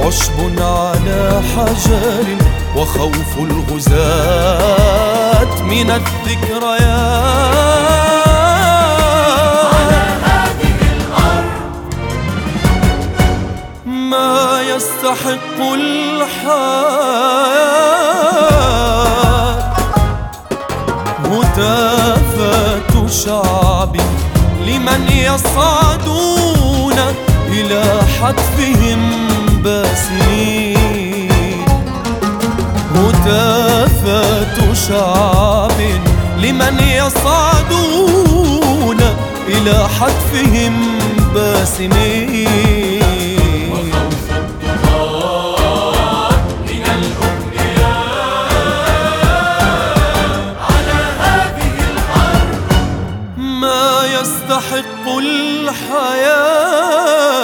عشب على حجر وخوف الغزاة من الذكريات. على هذه الأرض ما يستحق الحياة هتافات شعب لمن يصعدون إلى حتفهم باسمين. هتافات شعب لمن يصعدون إلى حتفهم باسمين. وخوف الضباط من الأمنيات. على هذه الأرض ما يستحق الحياة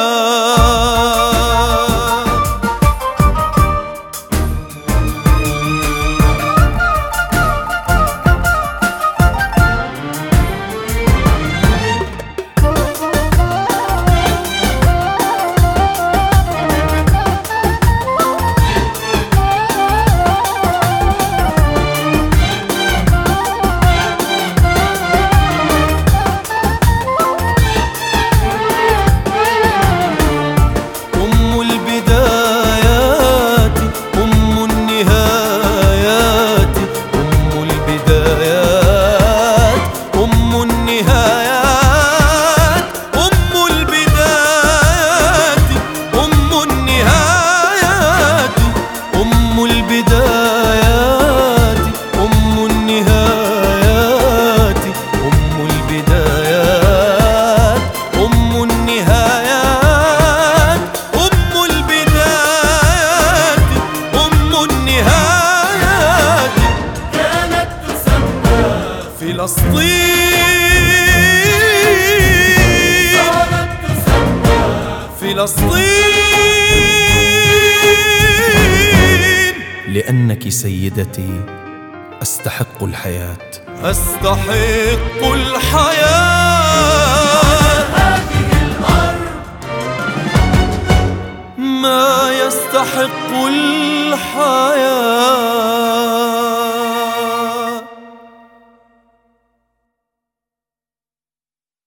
فلسطين. لأنك سيدتي أستحق الحياة. أستحق الحياة. هذه الأرض ما يستحق